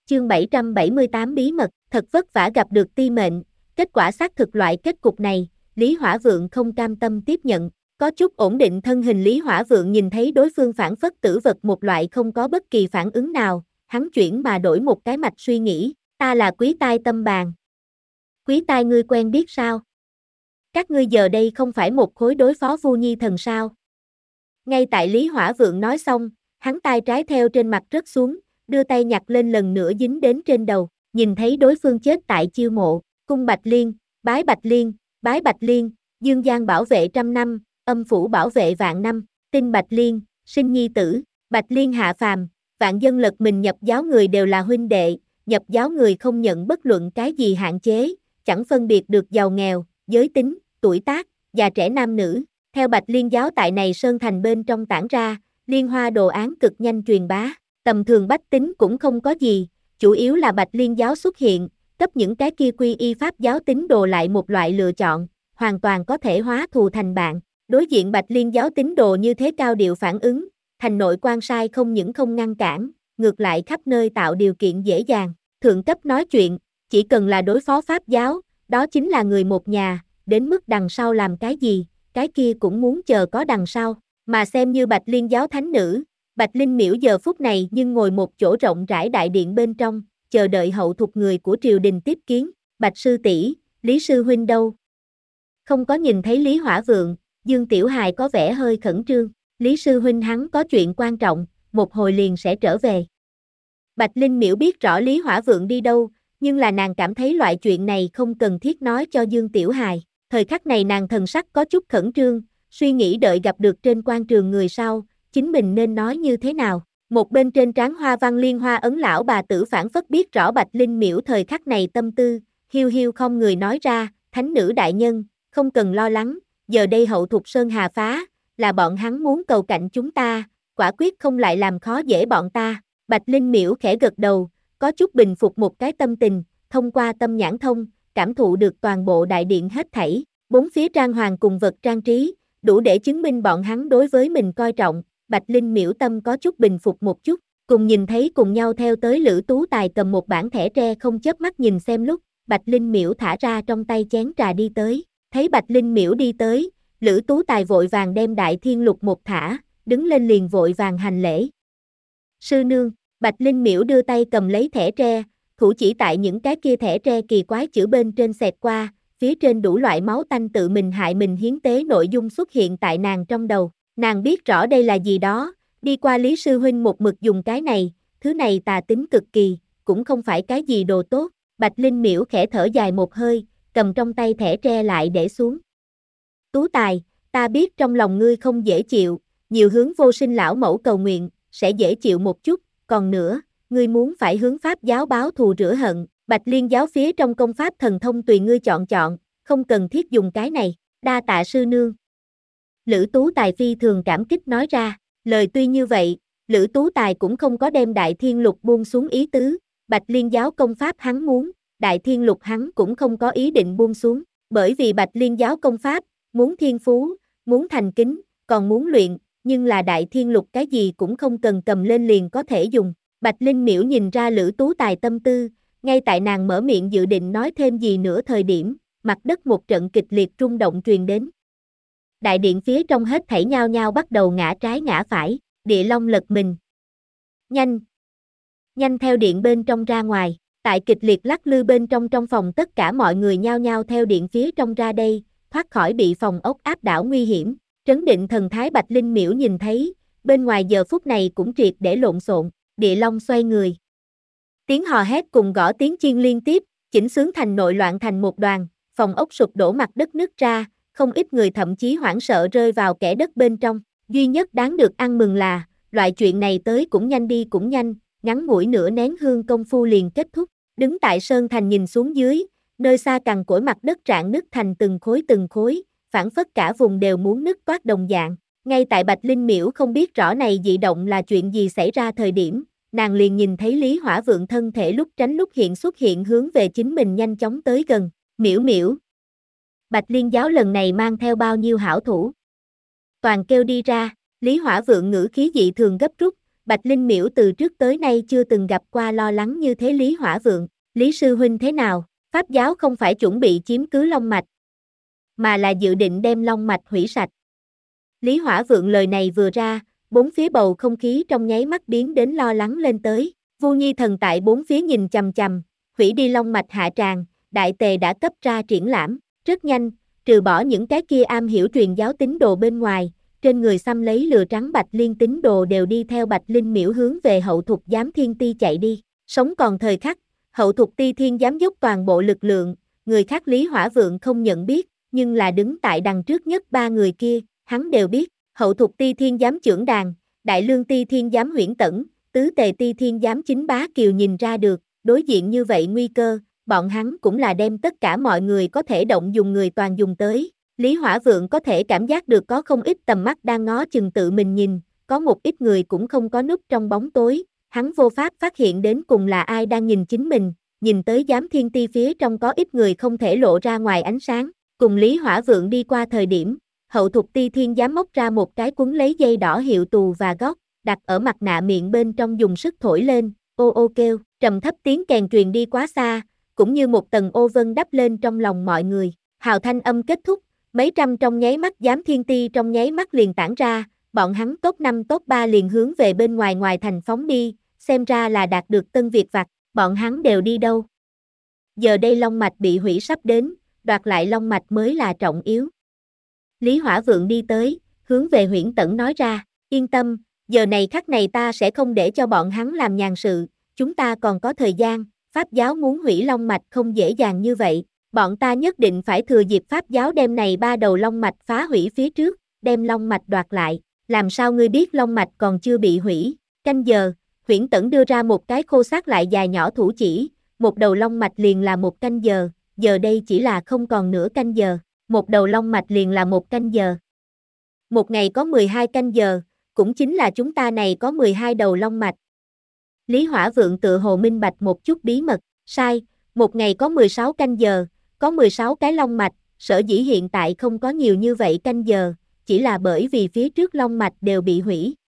Chương 778 bí mật, thật vất vả gặp được ti mệnh, kết quả xác thực loại kết cục này, Lý Hỏa Vượng không cam tâm tiếp nhận, có chút ổn định thân hình Lý Hỏa Vượng nhìn thấy đối phương phản phất tử vật một loại không có bất kỳ phản ứng nào, hắn chuyển mà đổi một cái mạch suy nghĩ, ta là Quý Tai Tâm Bàn. Quý Tai ngươi quen biết sao? Các ngươi giờ đây không phải một khối đối phó Vu Nhi Thần sao? Ngay tại Lý Hỏa Vượng nói xong, hắn tay trái theo trên mặt rớt xuống, đưa tay nhặt lên lần nữa dính đến trên đầu, nhìn thấy đối phương chết tại chiêu mộ, cung Bạch Liên, bái Bạch Liên, bái Bạch Liên, Dương Giang bảo vệ trăm năm, âm phủ bảo vệ vạn năm, tinh Bạch Liên, sinh nhi tử, Bạch Liên hạ phàm, vạn dân lật mình nhập giáo người đều là huynh đệ, nhập giáo người không nhận bất luận cái gì hạn chế, chẳng phân biệt được giàu nghèo, giới tính, tuổi tác, già trẻ nam nữ. Theo Bạch Liên giáo tại này sơn thành bên trong tản ra, liên hoa đồ án cực nhanh truyền bá, tầm thường bách tính cũng không có gì, chủ yếu là Bạch Liên giáo xuất hiện, cấp những cái kia quy y pháp giáo tín đồ lại một loại lựa chọn, hoàn toàn có thể hóa thù thành bạn. Đối diện Bạch Liên giáo tín đồ như thế cao điệu phản ứng, thành nội quan sai không những không ngăn cản, ngược lại khắp nơi tạo điều kiện dễ dàng, thượng cấp nói chuyện, chỉ cần là đối phó pháp giáo, đó chính là người một nhà, đến mức đằng sau làm cái gì, cái kia cũng muốn chờ có đằng sau, mà xem như Bạch Liên giáo thánh nữ, Bạch Linh Miễu giờ phút này nhưng ngồi một chỗ rộng rãi đại điện bên trong, chờ đợi hậu thục người của triều đình tiếp kiến, Bạch sư tỷ, Lý sư huynh đâu? Không có nhìn thấy Lý Hỏa Vượng, Dương Tiểu Hài có vẻ hơi khẩn trương, Lý sư huynh hắn có chuyện quan trọng, một hồi liền sẽ trở về. Bạch Linh Miễu biết rõ Lý Hỏa Vượng đi đâu, nhưng là nàng cảm thấy loại chuyện này không cần thiết nói cho Dương Tiểu Hài. Thời khắc này nàng thần sắc có chút khẩn trương, suy nghĩ đợi gặp được trên quan trường người sau, chính mình nên nói như thế nào. Một bên trên trán hoa văn liên hoa ấn lão bà tử phản phất biết rõ Bạch Linh Miễu thời khắc này tâm tư, hiu hiu không người nói ra, thánh nữ đại nhân, không cần lo lắng, giờ đây hậu thục sơn hà phá, là bọn hắn muốn cầu cạnh chúng ta, quả quyết không lại làm khó dễ bọn ta. Bạch Linh Miễu khẽ gật đầu, có chút bình phục một cái tâm tình, thông qua tâm nhãn thông, cảm thụ được toàn bộ đại điện hết thảy, bốn phía trang hoàng cùng vật trang trí, đủ để chứng minh bọn hắn đối với mình coi trọng. Bạch Linh Miễu tâm có chút bình phục một chút, cùng nhìn thấy cùng nhau theo tới Lữ Tú Tài cầm một bản thẻ tre không chớp mắt nhìn xem lúc, Bạch Linh Miễu thả ra trong tay chén trà đi tới, thấy Bạch Linh Miễu đi tới, Lữ Tú Tài vội vàng đem Đại Thiên Lục một thả, đứng lên liền vội vàng hành lễ. Sư nương, Bạch Linh Miễu đưa tay cầm lấy thẻ tre, thủ chỉ tại những cái kia thẻ tre kỳ quái chữ bên trên xẹt qua, phía trên đủ loại máu tanh tự mình hại mình hiến tế nội dung xuất hiện tại nàng trong đầu. Nàng biết rõ đây là gì đó, đi qua Lý sư huynh một mực dùng cái này, thứ này tà tính cực kỳ, cũng không phải cái gì đồ tốt. Bạch Linh Miễu khẽ thở dài một hơi, cầm trong tay thẻ tre lại để xuống. Tú Tài, ta biết trong lòng ngươi không dễ chịu, nhiều hướng vô sinh lão mẫu cầu nguyện, sẽ dễ chịu một chút, còn nữa, ngươi muốn phải hướng pháp giáo báo thù rửa hận, Bạch Liên giáo phía trong công pháp thần thông tùy ngươi chọn, không cần thiết dùng cái này, đa tạ sư nương. Lữ Tú Tài phi thường cảm kích nói ra, lời tuy như vậy, Lữ Tú Tài cũng không có đem Đại Thiên Lục buông xuống ý tứ, Bạch Liên giáo công pháp hắn muốn, Đại Thiên Lục hắn cũng không có ý định buông xuống, bởi vì Bạch Liên giáo công pháp, muốn thiên phú, muốn thành kính, còn muốn luyện, nhưng là Đại Thiên Lục cái gì cũng không cần cầm lên liền có thể dùng. Bạch Linh Miễu nhìn ra Lữ Tú Tài tâm tư, ngay tại nàng mở miệng dự định nói thêm gì nữa thời điểm, mặt đất một trận kịch liệt rung động truyền đến. Đại điện phía trong hết thảy nhao nhao bắt đầu ngã trái ngã phải, địa long lật mình. Nhanh! Nhanh theo điện bên trong ra ngoài, tại kịch liệt lắc lư bên trong phòng tất cả mọi người nhao nhao theo điện phía trong ra đây, thoát khỏi bị phòng ốc áp đảo nguy hiểm. Trấn định thần thái Bạch Linh Miễu nhìn thấy, bên ngoài giờ phút này cũng triệt để lộn xộn, địa long xoay người. Tiếng hò hét cùng gõ tiếng chiên liên tiếp, chỉnh xướng thành nội loạn thành một đoàn, phòng ốc sụp đổ mặt đất nứt ra, không ít người thậm chí hoảng sợ rơi vào kẽ đất bên trong. Duy nhất đáng được ăn mừng là, loại chuyện này tới cũng nhanh đi cũng nhanh, ngắn ngủi nửa nén hương công phu liền kết thúc. Đứng tại sơn thành nhìn xuống dưới, nơi xa cằn cỗi mặt đất rạn nứt thành từng khối, phảng phất cả vùng đều muốn nứt toát đồng dạng. Ngay tại Bạch Linh Miễu không biết rõ này dị động là chuyện gì xảy ra thời điểm, nàng liền nhìn thấy Lý Hỏa Vượng thân thể lúc tránh lúc hiện xuất hiện hướng về chính mình nhanh chóng tới gần. Miễu Miễu. Bạch Liên giáo lần này mang theo bao nhiêu hảo thủ? Toàn kêu đi ra, Lý Hỏa Vượng ngữ khí dị thường gấp rút, Bạch Linh Miễu từ trước tới nay chưa từng gặp qua lo lắng như thế Lý Hỏa Vượng, Lý sư huynh thế nào, Pháp giáo không phải chuẩn bị chiếm cứ Long Mạch, mà là dự định đem Long Mạch hủy sạch. Lý Hỏa Vượng lời này vừa ra, bốn phía bầu không khí trong nháy mắt biến đến lo lắng lên tới, Vu Nhi Thần tại bốn phía nhìn chằm chằm, hủy đi Long Mạch hạ tràng, Đại Tề đã cấp ra triển lãm, rất nhanh, trừ bỏ những cái kia am hiểu truyền giáo tín đồ bên ngoài, trên người xăm lấy lừa trắng Bạch Liên tín đồ đều đi theo Bạch Linh Miễu hướng về Hậu Thục Giám Thiên Ti chạy đi, sống còn thời khắc, Hậu Thục Ti Thiên Giám dốc toàn bộ lực lượng, người khác Lý Hỏa Vượng không nhận biết, nhưng là đứng tại đằng trước nhất ba người kia, hắn đều biết, Hậu Thục Ti Thiên Giám trưởng đàn, Đại Lương Ti Thiên Giám Huyễn Tẩn, Tứ Tề Ti Thiên Giám Chính Bá Kiều nhìn ra được, đối diện như vậy nguy cơ, bọn hắn cũng là đem tất cả mọi người có thể động dùng người toàn dùng tới. Lý Hỏa Vượng có thể cảm giác được có không ít tầm mắt đang ngó chừng tự mình nhìn, có một ít người cũng không có núp trong bóng tối, hắn vô pháp phát hiện đến cùng là ai đang nhìn chính mình, nhìn tới Giám Thiên Ti phía trong có ít người không thể lộ ra ngoài ánh sáng, cùng Lý Hỏa Vượng đi qua thời điểm, Hậu Thục Ti Thiên Giám móc ra một cái cuốn lấy dây đỏ hiệu tù và gót, đặt ở mặt nạ miệng bên trong dùng sức thổi lên, ô ô kêu, trầm thấp tiếng kèn truyền đi quá xa, cũng như một tầng ô vân đắp lên trong lòng mọi người, hào thanh âm kết thúc, mấy trăm trong nháy mắt Giám Thiên Ti trong nháy mắt liền tản ra, bọn hắn top 5 top 3 liền hướng về bên ngoài thành phóng đi, xem ra là đạt được tân việc vặt, bọn hắn đều đi đâu? Giờ đây Long Mạch bị hủy sắp đến, đoạt lại Long Mạch mới là trọng yếu. Lý Hỏa Vượng đi tới, hướng về Huyễn Tẩn nói ra, yên tâm, giờ này khắc này ta sẽ không để cho bọn hắn làm nhàn sự, chúng ta còn có thời gian, Pháp giáo muốn hủy Long Mạch không dễ dàng như vậy, bọn ta nhất định phải thừa dịp Pháp giáo đem này ba đầu Long Mạch phá hủy phía trước, đem Long Mạch đoạt lại, làm sao ngươi biết Long Mạch còn chưa bị hủy, canh giờ, Huyễn Tẩn đưa ra một cái khô xác lại dài nhỏ thủ chỉ, một đầu Long Mạch liền là một canh giờ, giờ đây chỉ là không còn nửa canh giờ, một đầu Long Mạch liền là một canh giờ. Một ngày có 12 canh giờ, cũng chính là chúng ta này có 12 đầu Long Mạch. Lý Hỏa Vượng tự hồ minh bạch một chút bí mật, sai, một ngày có 16 canh giờ, có 16 cái Long Mạch, sở dĩ hiện tại không có nhiều như vậy canh giờ, chỉ là bởi vì phía trước Long Mạch đều bị hủy,